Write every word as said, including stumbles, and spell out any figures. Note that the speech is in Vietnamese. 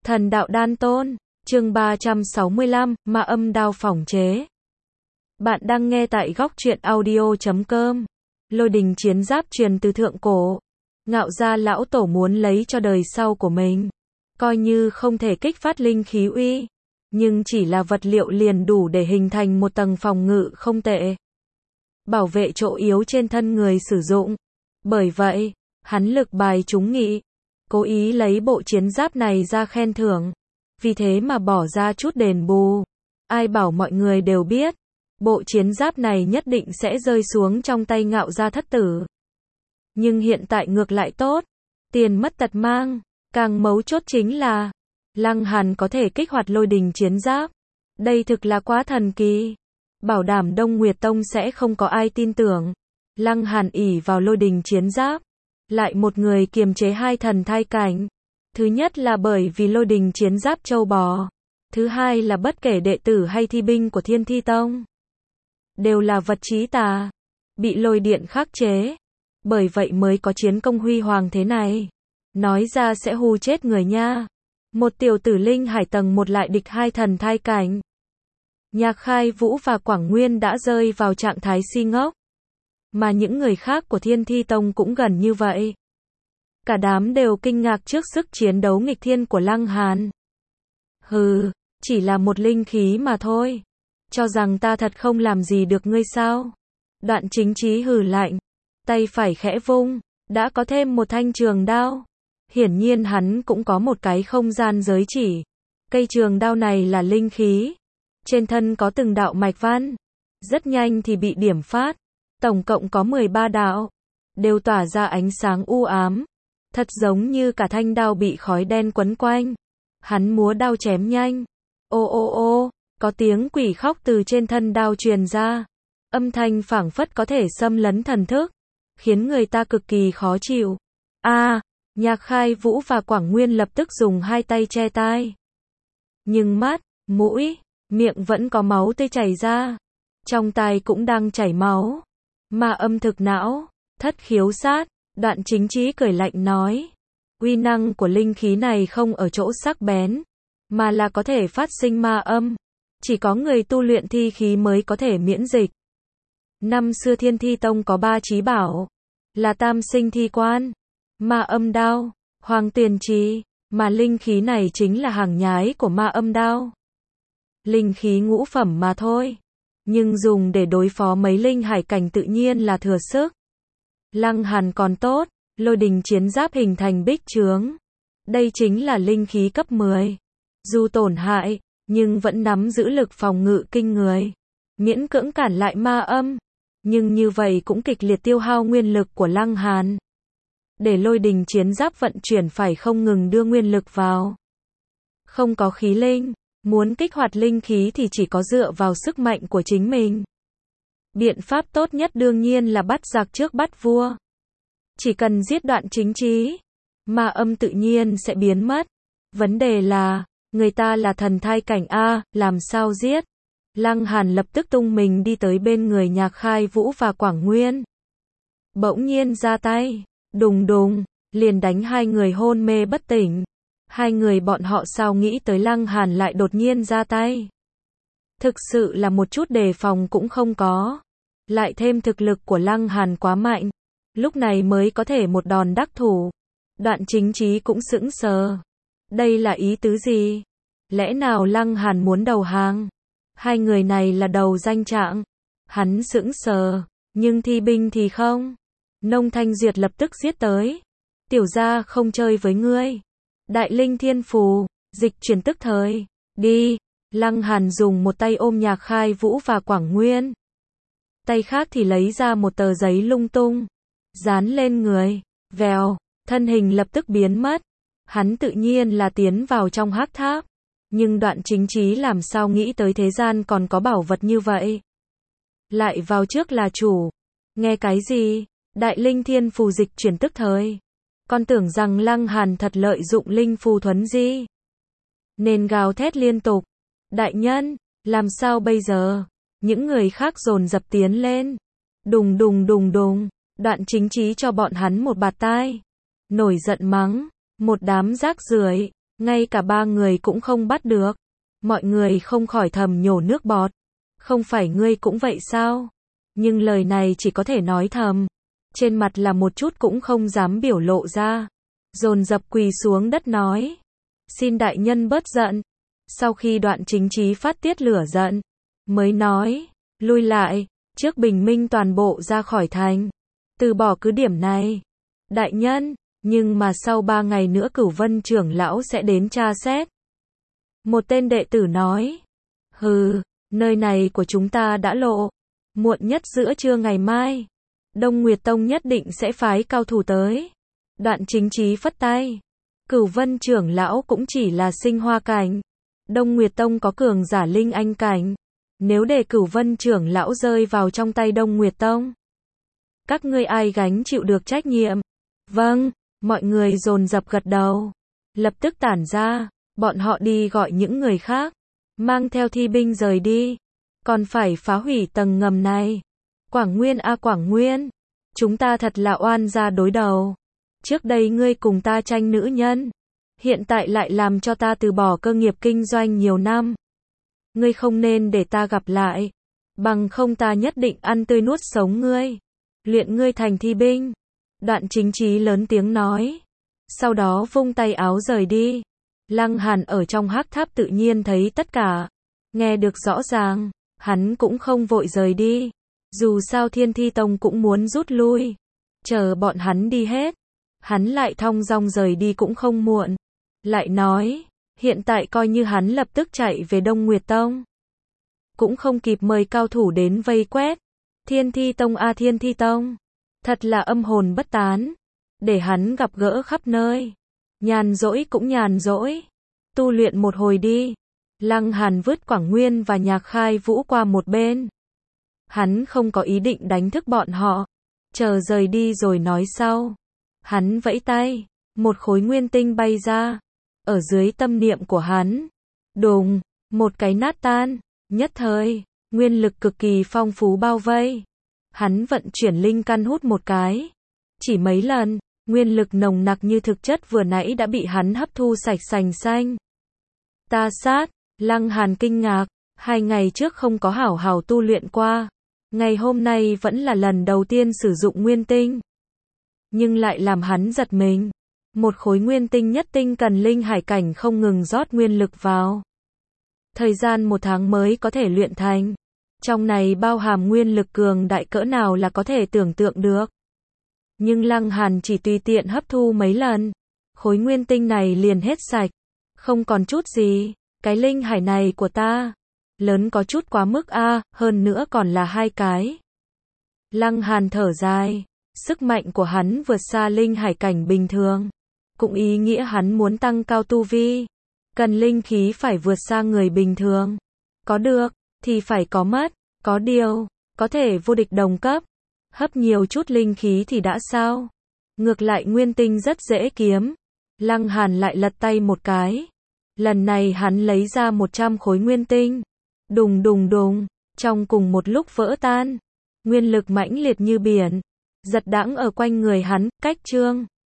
Thần đạo đan tôn, chương ba trăm sáu mươi lăm, ma âm đao phỏng chế. Bạn đang nghe tại góc truyện audio chấm com. Lôi đình chiến giáp truyền từ thượng cổ. Ngạo gia lão tổ muốn lấy cho đời sau của mình. Coi như không thể kích phát linh khí uy. Nhưng chỉ là vật liệu liền đủ để hình thành một tầng phòng ngự không tệ. Bảo vệ chỗ yếu trên thân người sử dụng. Bởi vậy, hắn lực bài trúng nghị. Cố ý lấy bộ chiến giáp này ra khen thưởng. Vì thế mà bỏ ra chút đền bù. Ai bảo mọi người đều biết. Bộ chiến giáp này nhất định sẽ rơi xuống trong tay ngạo gia thất tử. Nhưng hiện tại ngược lại tốt. Tiền mất tật mang. Càng mấu chốt chính là Lăng Hàn có thể kích hoạt lôi đình chiến giáp. Đây thực là quá thần kỳ. Bảo đảm Đông Nguyệt Tông sẽ không có ai tin tưởng. Lăng Hàn ỷ vào lôi đình chiến giáp. Lại một người kiềm chế hai thần thai cảnh. Thứ nhất là bởi vì lôi đình chiến giáp châu bò. Thứ hai là bất kể đệ tử hay thi binh của Thiên Thi Tông. Đều là vật trí tà. Bị lôi điện khắc chế. Bởi vậy mới có chiến công huy hoàng thế này. Nói ra sẽ hù chết người nha. Một tiểu tử linh hải tầng một lại địch hai thần thai cảnh. Nhạc Khai Vũ và Quảng Nguyên đã rơi vào trạng thái si ngốc. Mà những người khác của Thiên Thi Tông cũng gần như vậy. Cả đám đều kinh ngạc trước sức chiến đấu nghịch thiên của Lăng Hàn. Hừ, chỉ là một linh khí mà thôi. Cho rằng ta thật không làm gì được ngươi sao? Đoạn Chính Chí hừ lạnh. Tay phải khẽ vung, đã có thêm một thanh trường đao. Hiển nhiên hắn cũng có một cái không gian giới chỉ. Cây trường đao này là linh khí. Trên thân có từng đạo mạch văn. Rất nhanh thì bị điểm phát. Tổng cộng có mười ba đạo. Đều tỏa ra ánh sáng u ám. Thật giống như cả thanh đao bị khói đen quấn quanh. Hắn múa đao chém nhanh. Ô ô ô, có tiếng quỷ khóc từ trên thân đao truyền ra. Âm thanh phảng phất có thể xâm lấn thần thức. Khiến người ta cực kỳ khó chịu. A, à, Nhạc Khai Vũ và Quảng Nguyên lập tức dùng hai tay che tai. Nhưng mắt, mũi, miệng vẫn có máu tươi chảy ra. Trong tai cũng đang chảy máu. Ma âm thực não, thất khiếu sát. Đoạn Chính Chí cười lạnh nói. Uy năng của linh khí này không ở chỗ sắc bén. Mà là có thể phát sinh ma âm. Chỉ có người tu luyện thi khí mới có thể miễn dịch. Năm xưa Thiên Thi Tông có ba chí bảo. Là tam sinh thi quan. Ma âm đao. Hoàng tiền trì. Mà linh khí này chính là hàng nhái của ma âm đao. Linh khí ngũ phẩm mà thôi. Nhưng dùng để đối phó mấy linh hải cảnh tự nhiên là thừa sức. Lăng Hàn còn tốt, lôi đình chiến giáp hình thành bích chướng. Đây chính là linh khí cấp mười. Dù tổn hại, nhưng vẫn nắm giữ lực phòng ngự kinh người. Miễn cưỡng cản lại ma âm. Nhưng như vậy cũng kịch liệt tiêu hao nguyên lực của Lăng Hàn. Để lôi đình chiến giáp vận chuyển phải không ngừng đưa nguyên lực vào. Không có khí linh, muốn kích hoạt linh khí thì chỉ có dựa vào sức mạnh của chính mình. Biện pháp tốt nhất đương nhiên là bắt giặc trước bắt vua. Chỉ cần giết Đoạn Chính Chí, ma âm tự nhiên sẽ biến mất. Vấn đề là, người ta là thần thai cảnh A, làm sao giết? Lăng Hàn lập tức tung mình đi tới bên người Nhạc Khai Vũ và Quảng Nguyên. Bỗng nhiên ra tay, đùng đùng, liền đánh hai người hôn mê bất tỉnh. Hai người bọn họ sao nghĩ tới Lăng Hàn lại đột nhiên ra tay. Thực sự là một chút đề phòng cũng không có. Lại thêm thực lực của Lăng Hàn quá mạnh. Lúc này mới có thể một đòn đắc thủ. Đoạn Chính Chí cũng sững sờ. Đây là ý tứ gì? Lẽ nào Lăng Hàn muốn đầu hàng? Hai người này là đầu danh trạng. Hắn sững sờ. Nhưng thi binh thì không. Nông Thanh Duyệt lập tức giết tới. Tiểu gia không chơi với ngươi. Đại linh thiên phù. Dịch chuyển tức thời. Đi. Lăng Hàn dùng một tay ôm Nhạc Khai Vũ và Quảng Nguyên. Tay khác thì lấy ra một tờ giấy lung tung. Dán lên người. Vèo. Thân hình lập tức biến mất. Hắn tự nhiên là tiến vào trong hắc tháp. Nhưng Đoạn Chính Chí làm sao nghĩ tới thế gian còn có bảo vật như vậy. Lại vào trước là chủ. Nghe cái gì? Đại linh thiên phù dịch chuyển tức thời. Con tưởng rằng Lăng Hàn thật lợi dụng linh phù thuấn di. Nên gào thét liên tục. Đại nhân, làm sao bây giờ? Những người khác dồn dập tiến lên. Đùng đùng đùng đùng. Đoạn Chính Chí cho bọn hắn một bạt tai. Nổi giận mắng. Một đám rác rưởi. ngay cả ba người cũng không bắt được. Mọi người không khỏi thầm nhổ nước bọt. Không phải ngươi cũng vậy sao? Nhưng lời này chỉ có thể nói thầm. Trên mặt là một chút cũng không dám biểu lộ ra. Dồn dập quỳ xuống đất nói. Xin đại nhân bớt giận. Sau khi Đoạn Chính Chí phát tiết lửa giận, mới nói, lui lại, trước bình minh toàn bộ ra khỏi thành. Từ bỏ cứ điểm này. Đại nhân, nhưng mà sau ba ngày nữa Cửu Vân trưởng lão sẽ đến tra xét. Một tên đệ tử nói. Hừ, nơi này của chúng ta đã lộ. Muộn nhất giữa trưa ngày mai, Đông Nguyệt Tông nhất định sẽ phái cao thủ tới. Đoạn Chính Chí phất tay. Cửu Vân trưởng lão cũng chỉ là sinh hoa cảnh. Đông Nguyệt Tông có cường giả linh anh cảnh. Nếu để Cửu Vân trưởng lão rơi vào trong tay Đông Nguyệt Tông, các ngươi ai gánh chịu được trách nhiệm? Vâng, mọi người dồn dập gật đầu. Lập tức tản ra, bọn họ đi gọi những người khác, mang theo thi binh rời đi. Còn phải phá hủy tầng ngầm này. Quảng Nguyên a Quảng Nguyên, chúng ta thật là oan gia đối đầu. Trước đây ngươi cùng ta tranh nữ nhân, hiện tại lại làm cho ta từ bỏ cơ nghiệp kinh doanh nhiều năm. Ngươi không nên để ta gặp lại, bằng không ta nhất định ăn tươi nuốt sống ngươi, luyện ngươi thành thi binh. Đoạn Chính Chí lớn tiếng nói, sau đó vung tay áo rời đi. Lăng Hàn ở trong hắc tháp tự nhiên thấy tất cả, nghe được rõ ràng, hắn cũng không vội rời đi. Dù sao Thiên Thi Tông cũng muốn rút lui, chờ bọn hắn đi hết, hắn lại thong dong rời đi cũng không muộn. Lại nói, hiện tại coi như hắn lập tức chạy về Đông Nguyệt Tông, cũng không kịp mời cao thủ đến vây quét. Thiên Thi Tông a Thiên Thi Tông, thật là âm hồn bất tán, để hắn gặp gỡ khắp nơi. Nhàn rỗi cũng nhàn rỗi, tu luyện một hồi đi. Lăng Hàn vứt Quảng Nguyên và Nhạc Khai Vũ qua một bên. Hắn không có ý định đánh thức bọn họ, chờ rời đi rồi nói sau. Hắn vẫy tay, một khối nguyên tinh bay ra, ở dưới tâm niệm của hắn. Đùng, một cái nát tan, nhất thời, nguyên lực cực kỳ phong phú bao vây. Hắn vận chuyển linh căn hút một cái, chỉ mấy lần, nguyên lực nồng nặc như thực chất vừa nãy đã bị hắn hấp thu sạch sành xanh. Ta sát, Lăng Hàn kinh ngạc, hai ngày trước không có hảo hảo tu luyện qua, ngày hôm nay vẫn là lần đầu tiên sử dụng nguyên tinh. Nhưng lại làm hắn giật mình, một khối nguyên tinh nhất tinh cần linh hải cảnh không ngừng rót nguyên lực vào. Thời gian một tháng mới có thể luyện thành, trong này bao hàm nguyên lực cường đại cỡ nào là có thể tưởng tượng được. Nhưng Lăng Hàn chỉ tùy tiện hấp thu mấy lần, khối nguyên tinh này liền hết sạch, không còn chút gì. Cái linh hải này của ta, lớn có chút quá mức a, hơn nữa còn là hai cái. Lăng Hàn thở dài, sức mạnh của hắn vượt xa linh hải cảnh bình thường, cũng ý nghĩa hắn muốn tăng cao tu vi, cần linh khí phải vượt xa người bình thường. Có được, thì phải có mất, có điều, có thể vô địch đồng cấp, hấp nhiều chút linh khí thì đã sao? Ngược lại nguyên tinh rất dễ kiếm. Lăng Hàn lại lật tay một cái. Lần này hắn lấy ra một trăm khối nguyên tinh. Đùng đùng đùng, trong cùng một lúc vỡ tan. Nguyên lực mãnh liệt như biển, giật đãng ở quanh người hắn, cách trương.